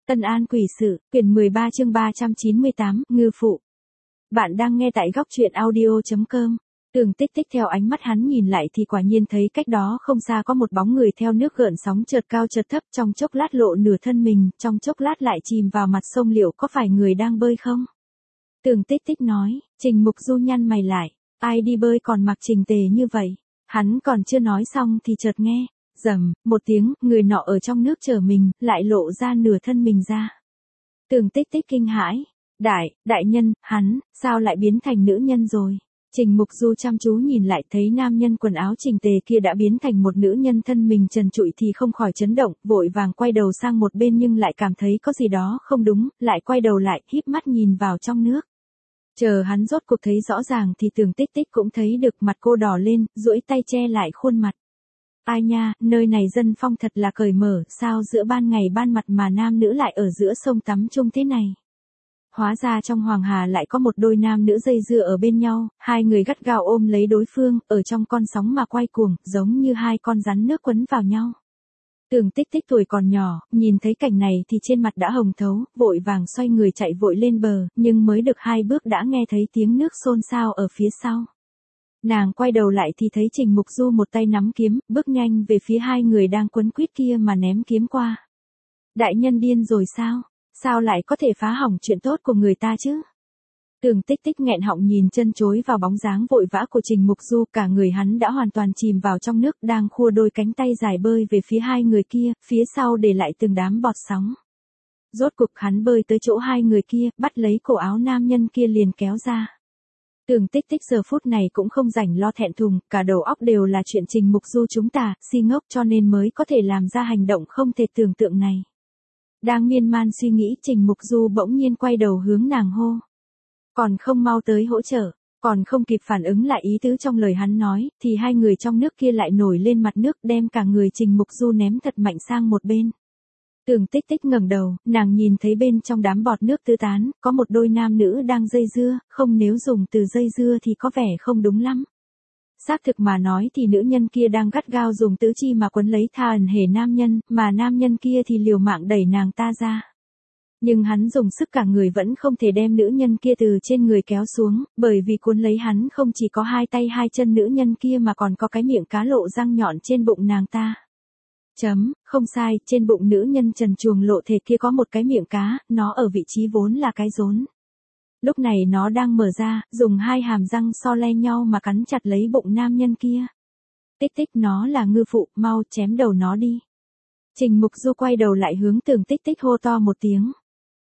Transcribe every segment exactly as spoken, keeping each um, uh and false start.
Tân An quỷ sự, quyển mười ba chương ba trăm chín mươi tám, ngư phụ. Bạn đang nghe tại góc truyện audio chấm com. Tường Tích Tích theo ánh mắt hắn nhìn lại thì quả nhiên thấy cách đó không xa có một bóng người theo nước gợn sóng chợt cao chợt thấp, trong chốc lát lộ nửa thân mình, trong chốc lát lại chìm vào mặt sông, liệu có phải người đang bơi không? Tường Tích Tích nói. Trình Mục Du nhăn mày lại, ai đi bơi còn mặc chỉnh tề như vậy? Hắn còn chưa nói xong thì chợt nghe rầm một tiếng, người nọ ở trong nước chờ mình, lại lộ ra nửa thân mình ra. Tường Tích Tích kinh hãi, đại, đại nhân, hắn, sao lại biến thành nữ nhân rồi? Trình Mục Du chăm chú nhìn lại thấy nam nhân quần áo chỉnh tề kia đã biến thành một nữ nhân, thân mình trần trụi thì không khỏi chấn động, vội vàng quay đầu sang một bên nhưng lại cảm thấy có gì đó không đúng, lại quay đầu lại, híp mắt nhìn vào trong nước. Chờ hắn rốt cuộc thấy rõ ràng thì Tường Tích Tích cũng thấy được mặt cô đỏ lên, duỗi tay che lại khuôn mặt. Ai nha, nơi này dân phong thật là cởi mở, sao giữa ban ngày ban mặt mà nam nữ lại ở giữa sông tắm chung thế này? Hóa ra trong Hoàng Hà lại có một đôi nam nữ dây dưa ở bên nhau, hai người gắt gao ôm lấy đối phương, ở trong con sóng mà quay cuồng, giống như hai con rắn nước quấn vào nhau. Tường Tích Tích tuổi còn nhỏ, nhìn thấy cảnh này thì trên mặt đã hồng thấu, vội vàng xoay người chạy vội lên bờ, nhưng mới được hai bước đã nghe thấy tiếng nước xôn xao ở phía sau. Nàng quay đầu lại thì thấy Trình Mục Du một tay nắm kiếm, bước nhanh về phía hai người đang quấn quýt kia mà ném kiếm qua. Đại nhân điên rồi sao? Sao lại có thể phá hỏng chuyện tốt của người ta chứ? Tường Tích Tích nghẹn họng nhìn chân chối vào bóng dáng vội vã của Trình Mục Du, cả người hắn đã hoàn toàn chìm vào trong nước, đang khua đôi cánh tay dài bơi về phía hai người kia, phía sau để lại từng đám bọt sóng. Rốt cục hắn bơi tới chỗ hai người kia, bắt lấy cổ áo nam nhân kia liền kéo ra. Tường Tích Tích giờ phút này cũng không rảnh lo thẹn thùng, cả đầu óc đều là chuyện Trình Mục Du chúng ta, si ngốc cho nên mới có thể làm ra hành động không thể tưởng tượng này. Đang miên man suy nghĩ, Trình Mục Du bỗng nhiên quay đầu hướng nàng hô. Còn không mau tới hỗ trợ, còn không kịp phản ứng lại ý tứ trong lời hắn nói, thì hai người trong nước kia lại nổi lên mặt nước, đem cả người Trình Mục Du ném thật mạnh sang một bên. Tường Tích Tích ngẩng đầu, nàng nhìn thấy bên trong đám bọt nước tứ tán, có một đôi nam nữ đang dây dưa, không, nếu dùng từ dây dưa thì có vẻ không đúng lắm. Xác thực mà nói thì nữ nhân kia đang gắt gao dùng tứ chi mà quấn lấy tha ẩn hề nam nhân, mà nam nhân kia thì liều mạng đẩy nàng ta ra. Nhưng hắn dùng sức cả người vẫn không thể đem nữ nhân kia từ trên người kéo xuống, bởi vì cuốn lấy hắn không chỉ có hai tay hai chân nữ nhân kia mà còn có cái miệng cá lộ răng nhọn trên bụng nàng ta. Chấm, không sai, trên bụng nữ nhân trần truồng lộ thể kia có một cái miệng cá, nó ở vị trí vốn là cái rốn. Lúc này nó đang mở ra, dùng hai hàm răng so le nhau mà cắn chặt lấy bụng nam nhân kia. Tích Tích, nó là ngư phụ, mau chém đầu nó đi. Trình Mục Du quay đầu lại hướng Tường Tích Tích hô to một tiếng.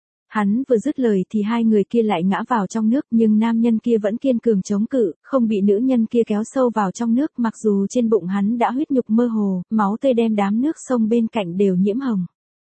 Hắn vừa dứt lời thì hai người kia lại ngã vào trong nước, nhưng nam nhân kia vẫn kiên cường chống cự, không bị nữ nhân kia kéo sâu vào trong nước, mặc dù trên bụng hắn đã huyết nhục mơ hồ, máu tươi đem đám nước sông bên cạnh đều nhiễm hồng.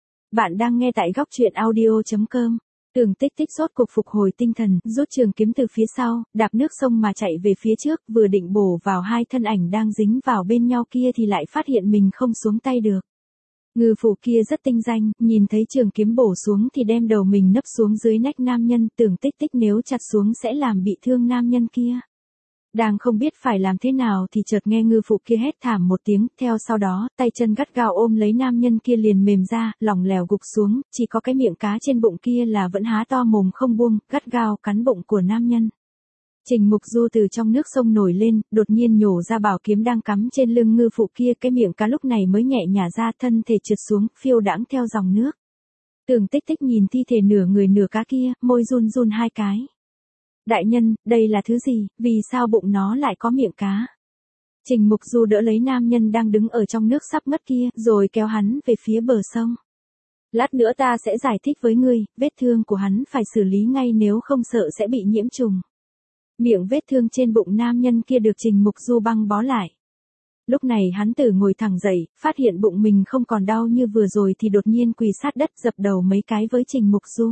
Bạn đang nghe tại góc truyện audio chấm com. Tường Tích Tích rốt cuộc phục hồi tinh thần, rút trường kiếm từ phía sau, đạp nước sông mà chạy về phía trước, vừa định bổ vào hai thân ảnh đang dính vào bên nhau kia thì lại phát hiện mình không xuống tay được. Ngư phụ kia rất tinh danh, nhìn thấy trường kiếm bổ xuống thì đem đầu mình nấp xuống dưới nách nam nhân, Tường Tích Tích nếu chặt xuống sẽ làm bị thương nam nhân kia. Đang không biết phải làm thế nào thì chợt nghe ngư phụ kia hét thảm một tiếng, theo sau đó, tay chân gắt gao ôm lấy nam nhân kia liền mềm ra, lỏng lẻo gục xuống, chỉ có cái miệng cá trên bụng kia là vẫn há to mồm không buông, gắt gao cắn bụng của nam nhân. Trình Mục Du từ trong nước sông nổi lên, đột nhiên nhổ ra bảo kiếm đang cắm trên lưng ngư phụ kia, cái miệng cá lúc này mới nhẹ nhả ra, thân thể trượt xuống, phiêu đãng theo dòng nước. Tường Tích Tích nhìn thi thể nửa người nửa cá kia, môi run run hai cái. Đại nhân, đây là thứ gì, vì sao bụng nó lại có miệng cá? Trình Mục Du đỡ lấy nam nhân đang đứng ở trong nước sắp ngất kia, rồi kéo hắn về phía bờ sông. Lát nữa ta sẽ giải thích với ngươi, vết thương của hắn phải xử lý ngay nếu không sợ sẽ bị nhiễm trùng. Miệng vết thương trên bụng nam nhân kia được Trình Mục Du băng bó lại. Lúc này hắn tử ngồi thẳng dậy, phát hiện bụng mình không còn đau như vừa rồi thì đột nhiên quỳ sát đất dập đầu mấy cái với Trình Mục Du.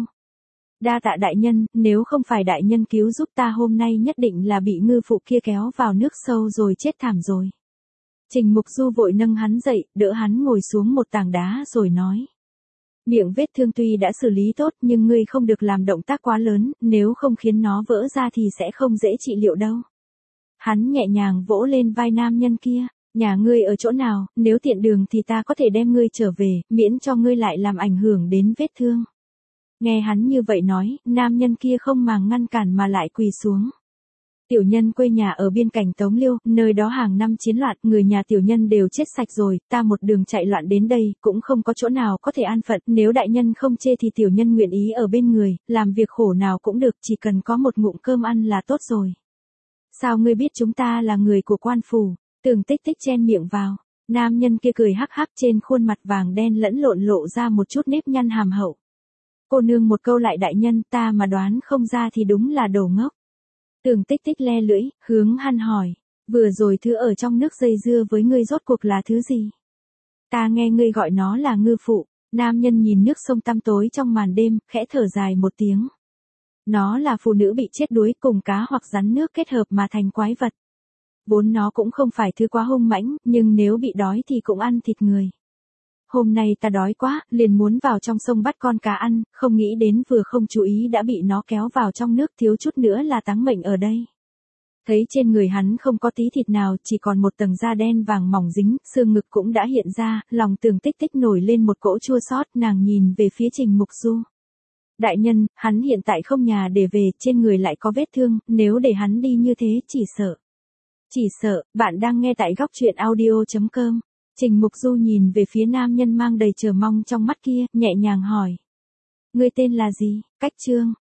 Đa tạ đại nhân, nếu không phải đại nhân cứu giúp ta hôm nay nhất định là bị ngư phụ kia kéo vào nước sâu rồi chết thảm rồi. Trình Mục Du vội nâng hắn dậy, đỡ hắn ngồi xuống một tảng đá rồi nói. Miệng vết thương tuy đã xử lý tốt nhưng ngươi không được làm động tác quá lớn, nếu không khiến nó vỡ ra thì sẽ không dễ trị liệu đâu. Hắn nhẹ nhàng vỗ lên vai nam nhân kia, nhà ngươi ở chỗ nào, nếu tiện đường thì ta có thể đem ngươi trở về, miễn cho ngươi lại làm ảnh hưởng đến vết thương. Nghe hắn như vậy nói, nam nhân kia không màng ngăn cản mà lại quỳ xuống. Tiểu nhân quê nhà ở biên cảnh Tống Liêu, nơi đó hàng năm chiến loạn, người nhà tiểu nhân đều chết sạch rồi, ta một đường chạy loạn đến đây, cũng không có chỗ nào có thể an phận, nếu đại nhân không chê thì tiểu nhân nguyện ý ở bên người, làm việc khổ nào cũng được, chỉ cần có một ngụm cơm ăn là tốt rồi. Sao ngươi biết chúng ta là người của quan phủ? Tưởng Tích Tích chen miệng vào. Nam nhân kia cười hắc hắc, trên khuôn mặt vàng đen lẫn lộn lộ ra một chút nếp nhăn hàm hậu. Cô nương một câu lại đại nhân, ta mà đoán không ra thì đúng là đồ ngốc. Tưởng Tích Tích le lưỡi, hướng hắn hỏi, vừa rồi thứ ở trong nước dây dưa với ngươi rốt cuộc là thứ gì? Ta nghe ngươi gọi nó là ngư phụ. Nam nhân nhìn nước sông tăm tối trong màn đêm, khẽ thở dài một tiếng. Nó là phụ nữ bị chết đuối cùng cá hoặc rắn nước kết hợp mà thành quái vật. Vốn nó cũng không phải thứ quá hung mãnh, nhưng nếu bị đói thì cũng ăn thịt người. Hôm nay ta đói quá, liền muốn vào trong sông bắt con cá ăn, không nghĩ đến vừa không chú ý đã bị nó kéo vào trong nước, thiếu chút nữa là táng mệnh ở đây. Thấy trên người hắn không có tí thịt nào, chỉ còn một tầng da đen vàng mỏng dính, xương ngực cũng đã hiện ra, lòng Tưởng Tích Tích nổi lên một cỗ chua xót, nàng nhìn về phía Trình Mục Du. Đại nhân, hắn hiện tại không nhà để về, trên người lại có vết thương, nếu để hắn đi như thế chỉ sợ. Chỉ sợ, bạn đang nghe tại góc truyện audio chấm com. Trình Mục Du nhìn về phía nam nhân mang đầy chờ mong trong mắt kia, nhẹ nhàng hỏi. Ngươi tên là gì? Cách Trương.